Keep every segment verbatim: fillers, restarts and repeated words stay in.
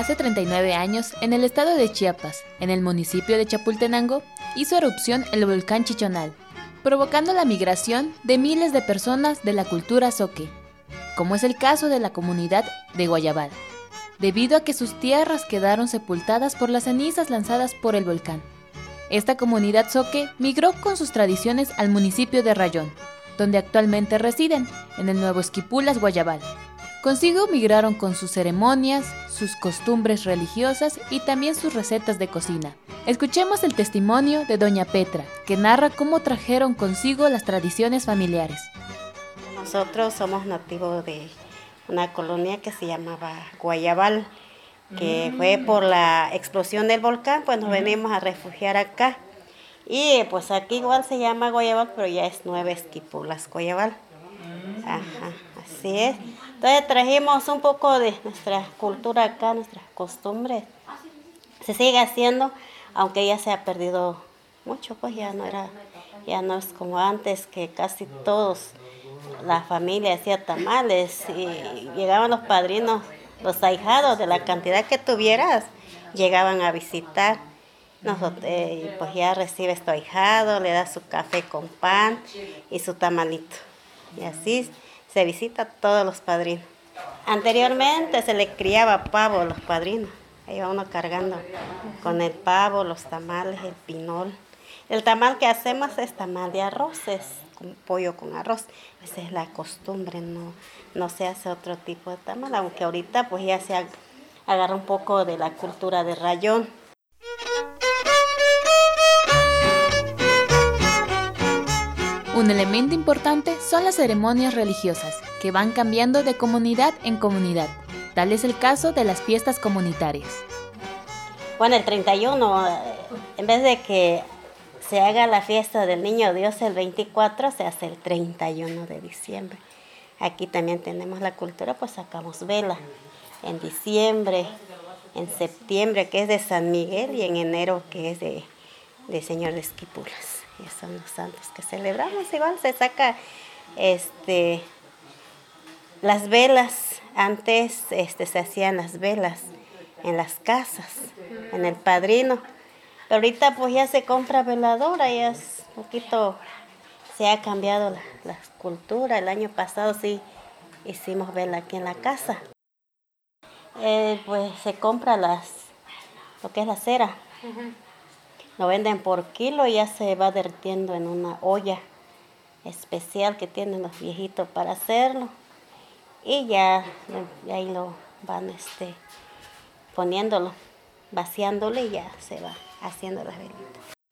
hace treinta y nueve años, en el estado de Chiapas, en el municipio de Chapultenango, hizo erupción el volcán Chichonal, provocando la migración de miles de personas de la cultura zoque, como es el caso de la comunidad de Guayabal, debido a que sus tierras quedaron sepultadas por las cenizas lanzadas por el volcán. Esta comunidad zoque migró con sus tradiciones al municipio de Rayón, donde actualmente residen, en el nuevo Esquipulas, Guayabal. Consigo migraron con sus ceremonias, sus costumbres religiosas y también sus recetas de cocina. Escuchemos el testimonio de doña Petra, que narra cómo trajeron consigo las tradiciones familiares. Nosotros somos nativos de una colonia que se llamaba Guayabal, que fue por la explosión del volcán, pues nos venimos a refugiar acá. Y pues aquí igual se llama Guayabal, pero ya es Nueva Esquipulas, Guayabal. Ajá, así es. Entonces trajimos un poco de nuestra cultura acá, nuestras costumbres. Se sigue haciendo, aunque ya se ha perdido mucho, pues ya no era, ya no es como antes, que casi todos, la familia hacía tamales y llegaban los padrinos, los ahijados de la cantidad que tuvieras, llegaban a visitar. Nosotros, eh, pues ya recibe tu ahijado, le da su café con pan y su tamalito. Y así se visita a todos los padrinos. Anteriormente se le criaba pavo a los padrinos. Ahí iba uno cargando con el pavo, los tamales, el pinol. El tamal que hacemos es tamal de arroz, es con pollo con arroz. Esa es la costumbre, no, no se hace otro tipo de tamal, aunque ahorita pues ya se agarra un poco de la cultura de Rayón. Un elemento importante son las ceremonias religiosas, que van cambiando de comunidad en comunidad. Tal es el caso de las fiestas comunitarias. Bueno, el treinta y uno, en vez de que se haga la fiesta del Niño Dios el veinticuatro, se hace el treinta y uno de diciembre. Aquí también tenemos la cultura, pues sacamos vela en diciembre, en septiembre, que es de San Miguel, y en enero, que es de, de Señor de Esquipulas. Y son los santos que celebramos. Igual se saca este, las velas. Antes este, se hacían las velas en las casas, en el padrino. Pero ahorita pues ya se compra veladora, ya es un poquito, se ha cambiado la, la cultura. El año pasado sí hicimos vela aquí en la casa. Eh, pues se compra las, lo que es la cera. Uh-huh. Lo venden por kilo y ya se va derritiendo en una olla especial que tienen los viejitos para hacerlo. Y ya, ya ahí lo van este, poniéndolo, vaciándolo, y ya se va haciendo las velitas.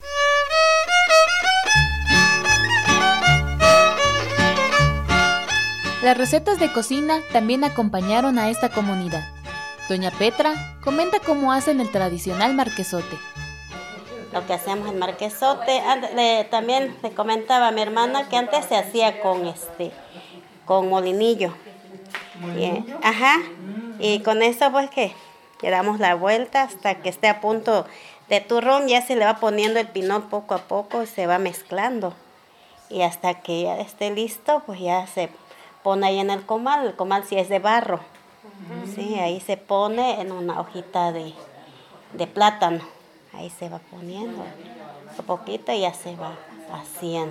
Las recetas de cocina también acompañaron a esta comunidad. Doña Petra comenta cómo hacen el tradicional marquesote. Lo que hacemos el marquesote, le, también le comentaba a mi hermana que antes se hacía con este, con molinillo. Y, ajá, y con eso pues que le damos la vuelta hasta que esté a punto de turrón, ya se le va poniendo el pinol poco a poco y se va mezclando. Y hasta que ya esté listo, pues ya se pone ahí en el comal. El comal sí es de barro. Uh-huh. Sí, ahí se pone en una hojita de, de plátano. Ahí se va poniendo un poquito y ya se va haciendo.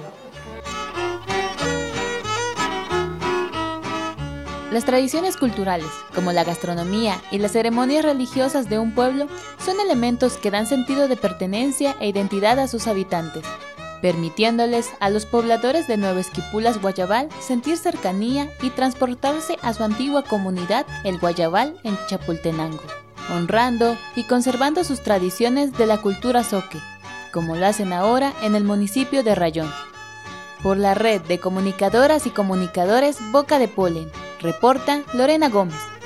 Las tradiciones culturales, como la gastronomía y las ceremonias religiosas de un pueblo, son elementos que dan sentido de pertenencia e identidad a sus habitantes, permitiéndoles a los pobladores de Nueva Esquipulas, Guayabal, sentir cercanía y transportarse a su antigua comunidad, el Guayabal, en Chapultenango, honrando y conservando sus tradiciones de la cultura zoque, como lo hacen ahora en el municipio de Rayón. Por la red de comunicadoras y comunicadores Boca de Polen, reporta Lorena Gómez.